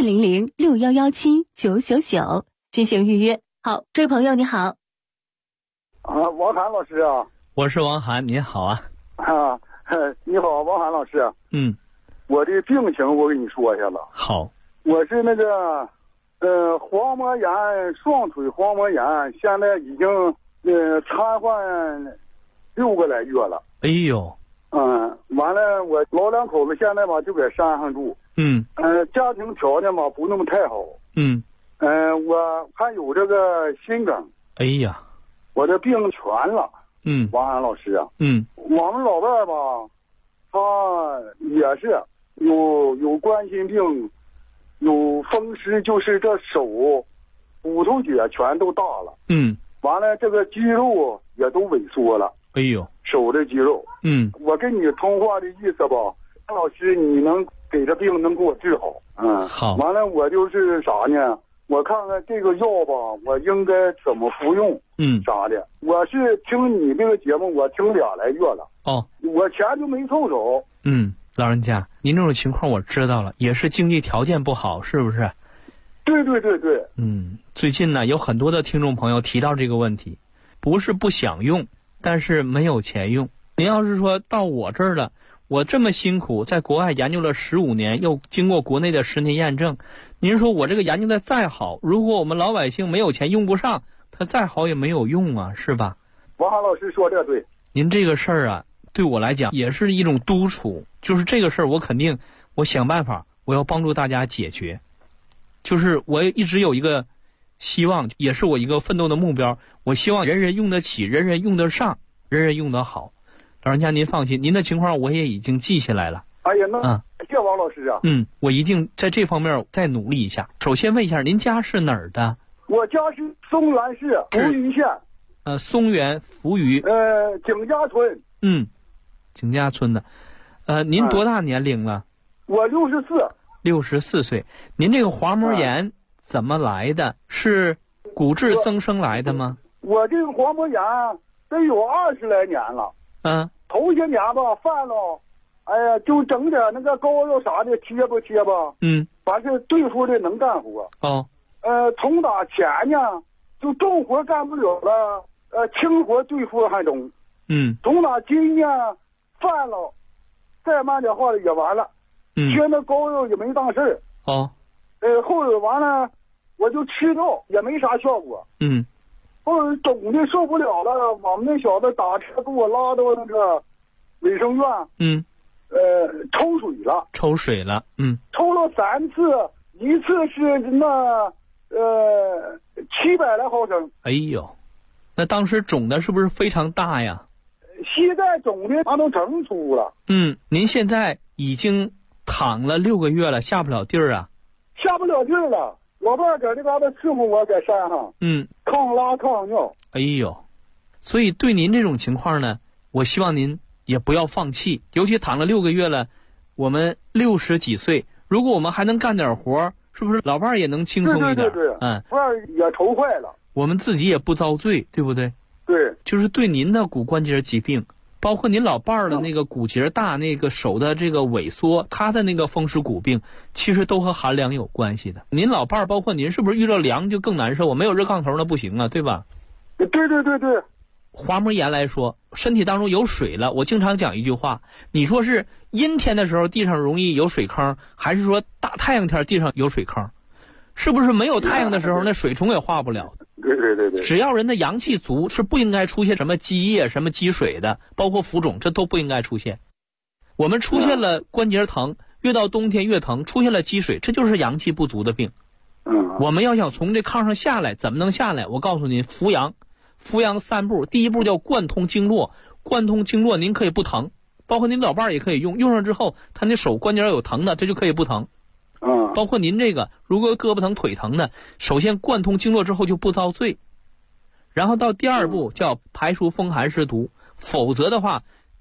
40061179999进行预约。好，这位朋友你好。 王涵老师啊。 我是王涵，您好啊。 你好，王涵老师。我的病情我跟你说一下了。 好。 我是那个黄膜炎，双腿黄膜炎，现在已经瘫痪6个来月了。 哎呦。 完了，我老两口子现在吧就在山上住。家庭条件吧不那么太好。我还有这个心梗。 哎呀。 我这病全了。王涵老师啊。我们老伴吧，他也是有冠心病，有风湿，就是这手骨头节全都大了。完了这个肌肉也都萎缩了。 哎呦， 手的肌肉。我跟你通话的意思吧，老师你能给这病能给我治好。 好。 完了我就是啥呢？我看看这个药吧，我应该怎么服用？啥的。我是听你这个节目，我听2来月了。我钱就没凑手。 老人家，您这种情况我知道了，也是经济条件不好，是不是？ 对。 最近呢，有很多的听众朋友提到这个问题，不是不想用，但是没有钱用。您要是说到我这儿了，我这么辛苦，在国外研究了15年，又经过国内的10年验证，您说我这个研究的再好，如果我们老百姓没有钱用不上，它再好也没有用啊，是吧？ 王涵老师说这对。 您这个事儿啊，对我来讲也是一种督促，就是这个事儿我想办法，我要帮助大家解决。就是我一直有一个希望，也是我一个奋斗的目标，我希望人人用得起，人人用得上，人人用得好。老人家您放心，您的情况我也已经记下来了。 哎呀，那谢王老师啊。 我一定在这方面再努力一下。首先问一下，您家是哪儿的？ 我家是松原市扶余县。 松原扶余。 景家村。 景家村的。您多大年龄了？ 我64。 64岁。您这个滑膜炎怎么来的？是骨质增生来的吗？ 我这个滑膜炎得有20来年了。头些年吧犯了，哎呀，就整点那个膏药啥的贴吧。反正对付的能干活。从打前呢，就重活干不了了，轻活对付还中。从打今呢，犯了，再慢点话也完了。贴那膏药也没当事儿。后来完了，我就吃药也没啥效果。后来肿的受不了了，我们那小子打车给我拉到那个卫生院。抽水了。抽了3次，一次是那700来毫升。 哎呦，那当时肿的是不是非常大呀？ 膝盖肿的它都整粗了。 您现在已经躺了6个月了，下不了地儿啊？ 下不了地儿了。老伴在这嘎达伺候我，在山上。抗拉抗尿。 哎呦，所以对您这种情况呢，我希望您也不要放弃。尤其躺了6个月了，我们60几岁，如果我们还能干点活，是不是老伴儿也能轻松一点？ 对。伴儿也愁坏了。 我们自己也不遭罪，对不对？ 对。 就是对您的骨关节疾病，包括您老伴儿的那个骨节大，那个手的这个萎缩，他的那个风湿骨病，其实都和寒凉有关系的。您老伴儿包括您，是不是遇到凉就更难受？我没有热炕头那不行啊，对吧？ 对。 滑膜炎来说，身体当中有水了，我经常讲一句话，你说是阴天的时候地上容易有水坑，还是说大太阳天地上有水坑？是不是没有太阳的时候那水虫也化不了？ 对。 只要人的阳气足，是不应该出现什么积液、什么积水的，包括浮肿，这都不应该出现。我们出现了关节疼，越到冬天越疼，出现了积水，这就是阳气不足的病。我们要想从这炕上下来，怎么能下来？我告诉您，扶阳3步，第一步叫贯通经络，贯通经络您可以不疼，包括您老伴儿也可以用上之后，他那手关节有疼的，这就可以不疼。包括您这个如果胳膊疼腿疼的，首先贯通经络之后就不遭罪，然后到第2步叫排除风寒湿毒，否则的话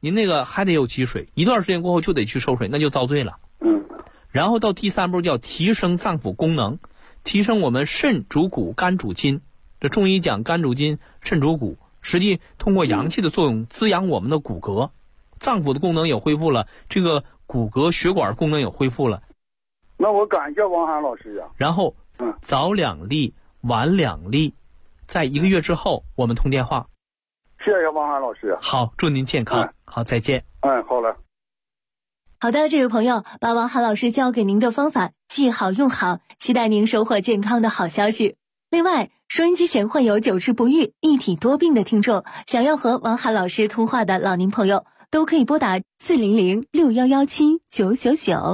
您那个还得有积水，一段时间过后就得去收水，那就遭罪了。然后到第3步叫提升脏腑功能，提升我们肾主骨，肝主筋。这中医讲肝主筋，肾主骨，实际通过阳气的作用滋养我们的骨骼，脏腑的功能也恢复了，这个骨骼血管功能也恢复了。 那我感谢王涵老师呀。 然后早2粒，晚2粒，在1个月之后我们通电话。 谢谢王涵老师。 好，祝您健康。好，再见。 好了。 好的，这位朋友，把王涵老师教给您的方法记好用好，期待您收获健康的好消息。另外，收音机前患有久治不愈、一体多病的听众，想要和王涵老师通话的老年朋友，都可以拨打400-6117-999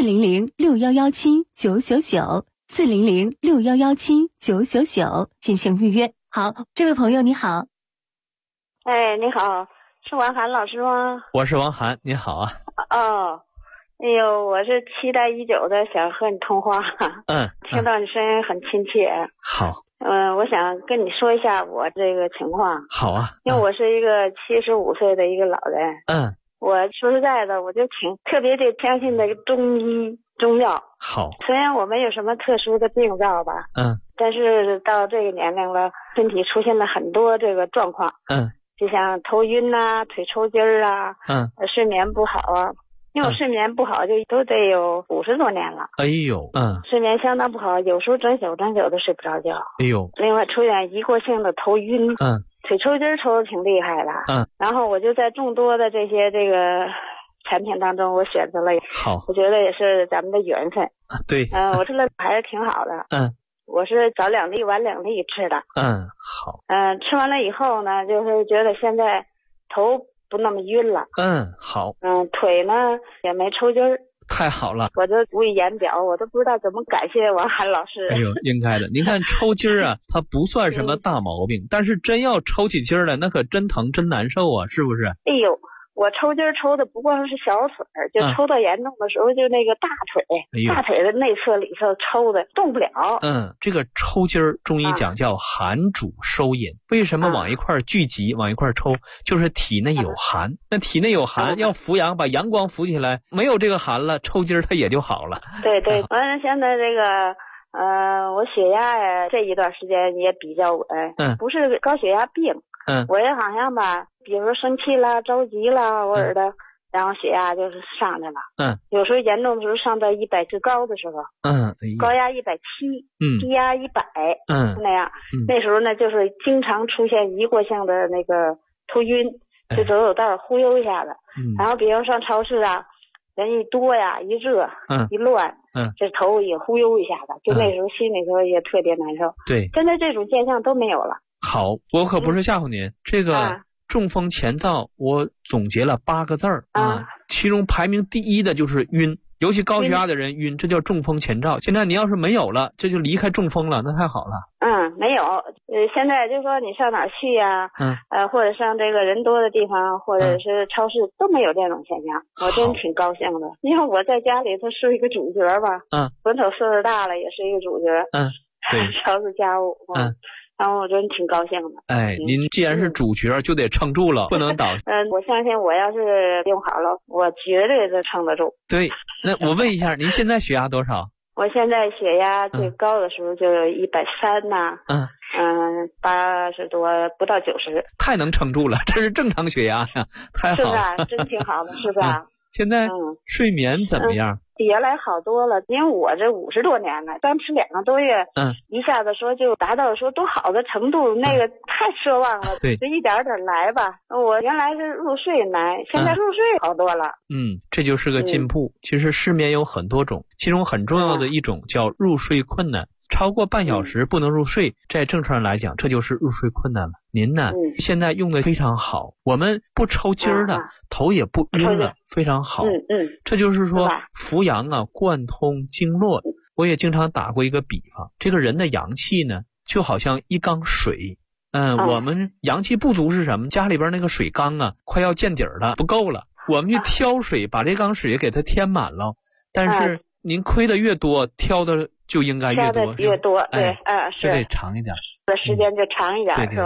400-6117-999 400-6117-999进行预约。好，这位朋友你好。 你好，是王涵老师吗？ 我是王涵，你好啊。 哎呦，我是期待已久的，想和你通话。听到你声音很亲切。 好。 我想跟你说一下我这个情况。 好啊。 因为我是一个75岁的一个老人。我说实在的，我就特别的相信那个中医中药。 好。 虽然我没有什么特殊的病灶吧。但是到这个年龄了，身体出现了很多这个状况。就像头晕啊，腿抽筋儿啊，睡眠不好啊。因为我睡眠不好就都得有50多年了。 哎呦， 睡眠相当不好，有时候整宿都睡不着觉。 哎呦， 另外出现一过性的头晕，腿抽筋抽的挺厉害的。然后我就在众多的这个产品当中，我选择了好， 我觉得也是咱们的缘分。 对， 我吃了还是挺好的。我是早2粒晚2粒吃的。 好。 吃完了以后呢，就是觉得现在头不那么晕了。 好。 腿呢也没抽筋儿。 太好了， 我都无以言表，我都不知道怎么感谢王涵老师。 哎呦，应该的。您看抽筋儿啊，它不算什么大毛病，但是真要抽起筋儿来，那可真疼真难受啊，是不是？ 哎呦，我抽筋抽的不光是小腿，就抽到严重的时候，就那个大腿，大腿的内侧里头抽的动不了。这个抽筋儿，中医讲叫寒主收引。为什么往一块聚集，往一块抽？就是体内有寒。那体内有寒，要扶阳，把阳光扶起来，没有这个寒了，抽筋儿它也就好了。对对，完了现在这个。我血压呀，这一段时间也比较稳。不是高血压病。我也好像吧，比如说生气啦、着急啦，偶尔的，然后血压就是上来了。有时候严重的时候上到100最高的时候。高压170，低压100。那样。那时候呢，就是经常出现一过性的那个头晕，就走道忽悠一下子。然后比如上超市啊。人一多呀，一热，一乱，这头也忽悠一下子，就那时候心里头也特别难受。 对， 现在这种现象都没有了。 好，我可不是吓唬您，这个中风前兆，我总结了8个字儿其中排名第1的就是晕，尤其高血压的人晕，这叫中风前兆。现在你要是没有了，这就离开中风了，那太好了。 没有，现在就说你上哪儿去呀？或者上这个人多的地方，或者是超市都没有这种现象，我真挺高兴的。因为我在家里头是一个主角吧，本瞅岁数大了也是一个主角， 对， 超市家务，然后我真挺高兴的。 您既然是主角，就得撑住了，不能倒。 我相信我要是用好了，我绝对是撑得住。 对，那我问一下，您现在血压多少？ 我现在血压最高的时候就有130呐，80多不到90， 太能撑住了，这是正常血压呀，太好了， 是吧？真挺好的，是吧？ 现在睡眠怎么样？ 原来好多了，因为我这50多年了，刚吃2个多月，一下子说就达到说多好的程度，那个太奢望了， 对， 就一点点来吧。我原来是入睡难，现在入睡好多了。 这就是个进步。其实失眠有很多种，其中很重要的一种叫入睡困难。超过半小时不能入睡，在正常人来讲，这就是入睡困难了。您呢，现在用的非常好，我们不抽筋儿了，头也不晕了，非常好。这就是说扶阳啊，贯通经络。我也经常打过一个比方，这个人的阳气呢，就好像一缸水。我们阳气不足是什么？家里边那个水缸啊，快要见底儿了，不够了，我们去挑水，把这缸水给它填满了。但是您亏的越多，挑的就应该越多， 对， 就得长一点， 的时间就长一点， 对对对， 是吧？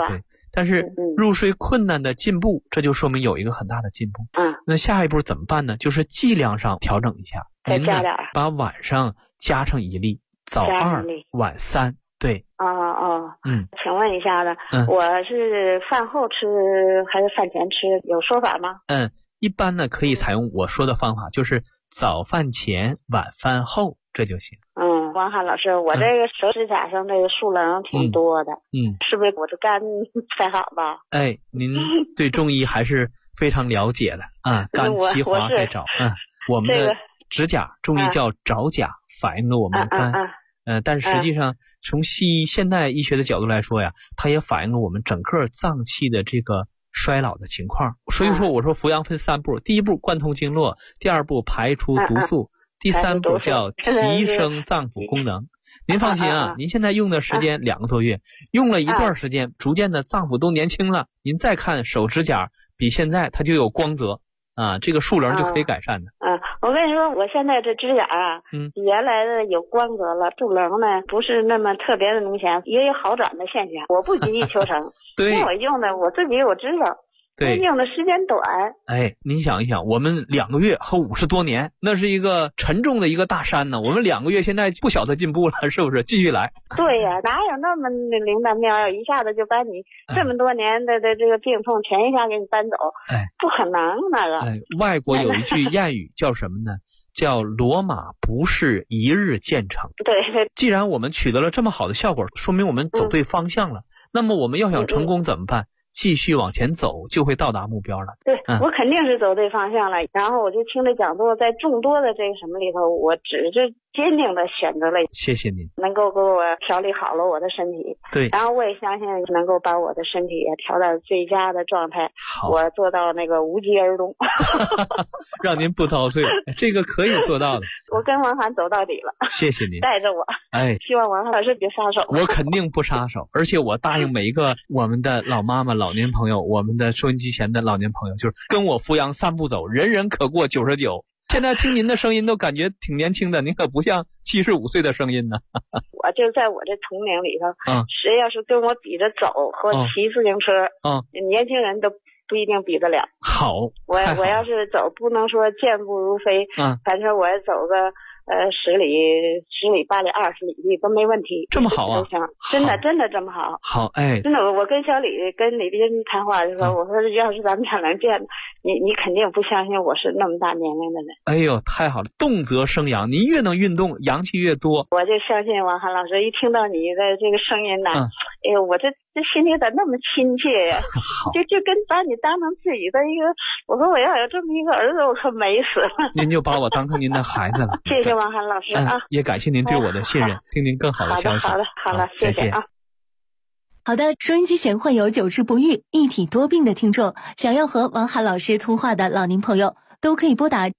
但是入睡困难的进步，这就说明有一个很大的进步。那下一步怎么办呢？就是剂量上调整一下，您呢把晚上加上1粒，早2晚3。对。 请问一下子，我是饭后吃还是饭前吃，有说法吗？ 一般呢可以采用我说的方法，就是早饭前晚饭后，这就行。 王涵老师，我这个手指甲上这个树棱挺多的，是不是我的肝才好吧？ 您对中医还是非常了解的啊，肝气华在爪。我们的指甲中医叫爪甲，反映了我们的肝。但是实际上从西医现代医学的角度来说呀，它也反映了我们整个脏器的这个衰老的情况。所以说我说扶阳分3步，第1步贯通经络，第2步排出毒素，第3步叫提升脏腑功能。您放心啊，您现在用的时间2个多月，用了一段时间，逐渐的脏腑都年轻了，您再看手指甲比现在它就有光泽啊，这个树棱就可以改善的。 我跟你说，我现在这指甲比原来的有光泽了，树棱呢不是那么特别的明显，也有好转的现象。我不急于求成，因为我用的我自己我知道。对，用的时间短。 您想一想，我们2个月和50多年，那是一个沉重的一个大山呢。我们2个月现在不晓得进步了，是不是？继续来。 对呀，哪有那么灵丹妙药，一下子就把你这么多年的这个病痛全一下给你搬走？不可能那个。 外国有一句谚语叫什么呢？叫罗马不是一日建成。 对。 既然我们取得了这么好的效果，说明我们走对方向了。那么我们要想成功怎么办？继续往前走，就会到达目标了。 对，我肯定是走对方向了。然后我就听着讲座，在众多的这个什么里头，我只是坚定的选择了。 谢谢您， 能够给我调理好了我的身体。 对， 然后我也相信能够把我的身体也调到最佳的状态。 好， 我做到那个无疾而终， 让您不遭罪，这个可以做到的。 我跟王涵走到底了。 谢谢您， 带着我。希望王涵老师别撒手。 我肯定不撒手，而且我答应每一个我们的老妈妈、老年朋友，我们的收音机前的老年朋友，就是跟我扶阳3步走，人人可过99。现在听您的声音都感觉挺年轻的，您可不像75岁的声音呢。 我就在我这同龄里头，谁要是跟我比着走或骑自行车，年轻人都不一定比得了。 好， 我要是走，不能说健步如飞，反正我要走个10里、8里、20里都没问题。 这么好啊？ 真的这么好。 好， 真的，我跟李斌谈话的时候，我说要是咱们俩能见，你肯定不相信我是那么大年龄的人。 哎呦，太好了，动则生阳，您越能运动，阳气越多。 我就相信王涵老师，一听到你的这个声音呢，哎呦，我这心里咋那么亲切呀？就跟把你当成自己的一个，我说我要有这么一个儿子，我可美死了。 您就把我当成您的孩子了。 谢谢王涵老师啊， 也感谢您对我的信任，听您更好的消息。 好的，谢谢啊。 好的，收音机前患有久治不愈、一体多病的听众，想要和王涵老师通话的老年朋友，都可以拨打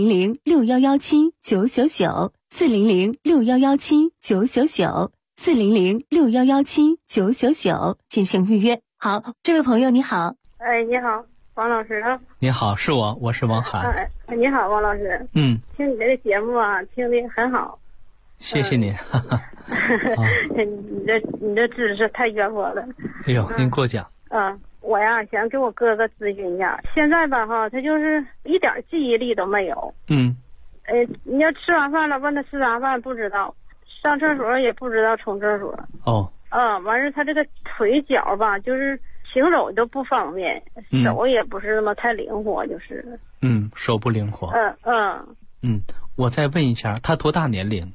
400-6117-999，400-6117-999，400-6117-999进行预约。好，这位朋友你好。 你好，王老师啊。 你好，是我是王涵。 你好，王老师。听你这个节目啊，听得很好。 谢谢您。 你这知识太渊博了。 哎呦，您过奖。 我呀想给我哥哥咨询一下，现在吧哈，他就是一点记忆力都没有。你要吃完饭了，问他吃啥饭不知道，上厕所也不知道冲厕所。完事他这个腿脚吧，就是行走都不方便，手也不是那么太灵活，就是。 手不灵活。我再问一下，他多大年龄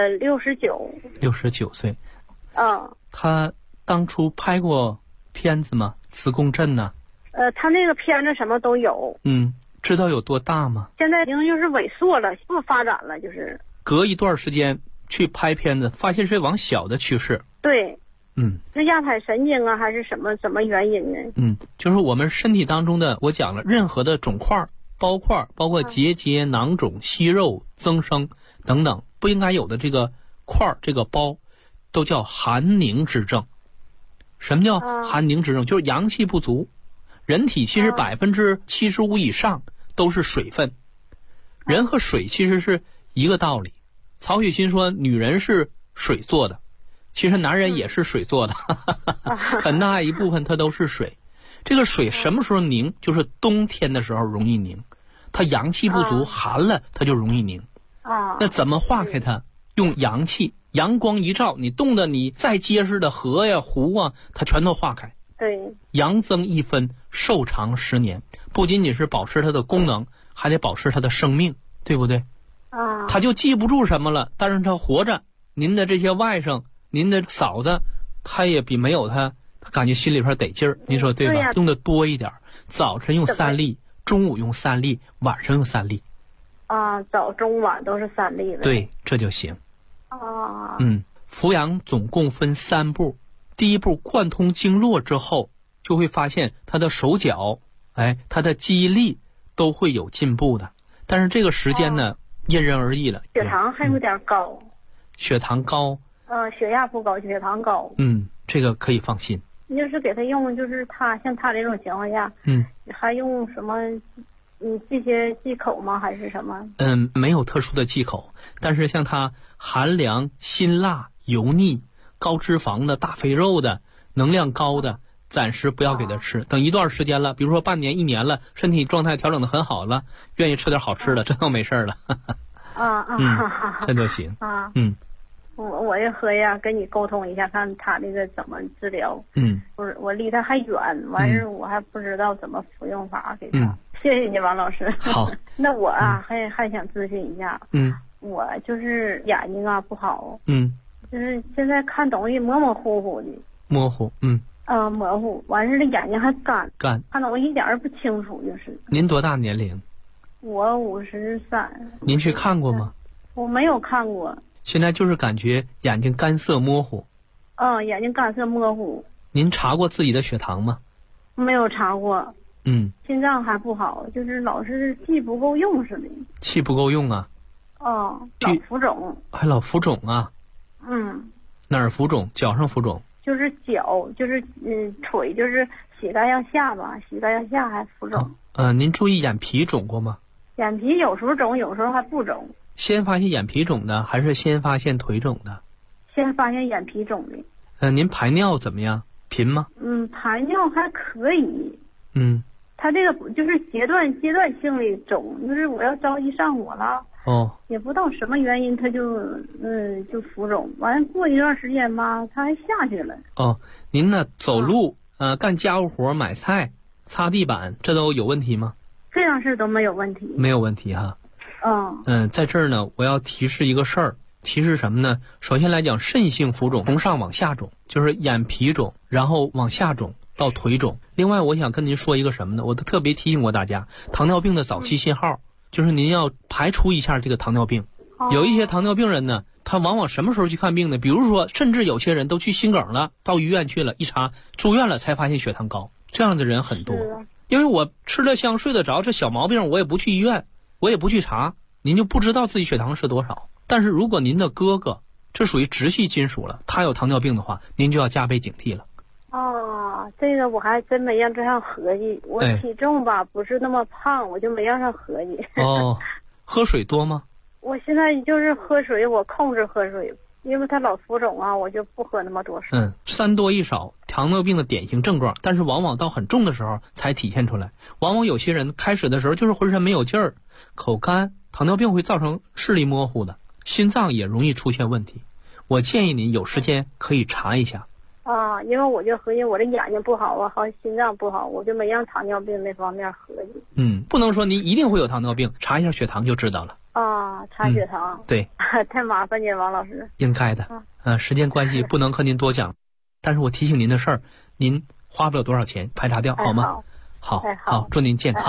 ？69岁。他当初拍过片子吗？磁共振呢？ 他那个片子什么都有。 知道有多大吗？ 现在已经就是萎缩了，不发展了，就是隔一段时间去拍片子，发现是往小的趋势。 对。是压迫神经啊，还是什么原因呢？ 就是我们身体当中的，我讲了，任何的肿块、包块，包括结节、囊肿、息肉、增生等等不应该有的这个块、这个包，都叫寒凝之症。什么叫寒凝之症？就是阳气不足。人体其实75%以上都是水分，人和水其实是一个道理。曹雪芹说女人是水做的， 其实男人也是水做的，很大一部分它都是水。这个水什么时候凝？就是冬天的时候容易凝，它阳气不足，寒了它就容易凝。那怎么化开它？用阳气，阳光一照，你冻得你再结实的河呀、湖啊，它全都化开。 对， 阳增1分，寿长10年，不仅仅是保持它的功能，还得保持它的生命，对不对？他就记不住什么了，但是他活着。您的这些外甥，您的嫂子，他也比没有他感觉心里边得劲儿。您说对吧？用的多一点，早晨用3粒，中午用3粒，晚上用3粒。 早中晚都是3粒的。 对，这就行。扶阳总共分3步，第一步贯通经络之后，就会发现他的手脚，他的记忆力都会有进步的。但是这个时间呢，因人而异了。 血糖还有点高。 血糖高。 血压不高，血糖高。 这个可以放心。 你就是给他用，就是像他这种情况下，还用什么？这些忌口吗？还是什么？ 没有特殊的忌口，但是像他寒凉、辛辣、油腻、高脂肪的、大肥肉的、能量高的，暂时不要给他吃。等一段时间了，比如说半年、1年了，身体状态调整的很好了，愿意吃点好吃的，这倒没事了。这就行。 我也合计跟你沟通一下，看他这个怎么治疗。不是，我离他还远，完事我还不知道怎么服用法给他。谢谢你，王老师。 好。 那我还想咨询一下。我就是眼睛不好。就是现在看东西模模糊糊的。 模糊。 模糊，完事这眼睛还干。 看东西一点儿不清楚，就是。 您多大年龄？ 我53。 您去看过吗？ 我没有看过。 现在就是感觉眼睛干涩模糊。 眼睛干涩模糊。 您查过自己的血糖吗？ 没有查过。 心脏还不好，就是老是气不够用似的。 气不够用啊？ 老浮肿。 还老浮肿啊？哪儿浮肿？脚上浮肿？ 就是脚，就是腿，就是膝盖向下吧，膝盖向下还浮肿。 您注意眼皮肿过吗？ 眼皮有时候肿，有时候还不肿。 先发现眼皮肿的，还是先发现腿肿的？ 先发现眼皮肿的。 您排尿怎么样？频吗？ 排尿还可以。他这个就是阶段性的肿，就是我要着急上火了。也不知道什么原因，他就浮肿。完过一段时间吧，他还下去了。 您呢？走路干家务活、买菜、擦地板，这都有问题吗？ 这样式都没有问题。 没有问题哈。在这儿呢，我要提示一个事儿。提示什么呢？首先来讲，肾性浮肿从上往下肿，就是眼皮肿，然后往下肿到腿肿。另外我想跟您说一个什么呢？我都特别提醒过大家，糖尿病的早期信号，就是您要排除一下这个糖尿病。有一些糖尿病人呢，他往往什么时候去看病呢？比如说甚至有些人都去心梗了，到医院去了，一查住院了才发现血糖高，这样的人很多。因为我吃得香睡得着，这小毛病我也不去医院，我也不去查，您就不知道自己血糖是多少。但是如果您的哥哥这属于直系亲属了，他有糖尿病的话，您就要加倍警惕了。 这个我还真没让这样合计。我体重吧不是那么胖，我就没让他合计。 喝水多吗？ 我现在就是喝水，我控制喝水，因为他老浮肿我就不喝那么多水。 3多1少，糖尿病的典型症状，但是往往到很重的时候才体现出来。往往有些人开始的时候就是浑身没有劲儿，口干，糖尿病会造成视力模糊的，心脏也容易出现问题。我建议您有时间可以查一下。 因为我就合计我这眼睛不好好心脏不好，我就没让糖尿病那方面合计。 不能说您一定会有糖尿病，查一下血糖就知道了。 查血糖。对。太麻烦你了，王老师。 应该的。时间关系不能和您多讲，但是我提醒您的事儿，您花不了多少钱，排查掉好吗？好，祝您健康。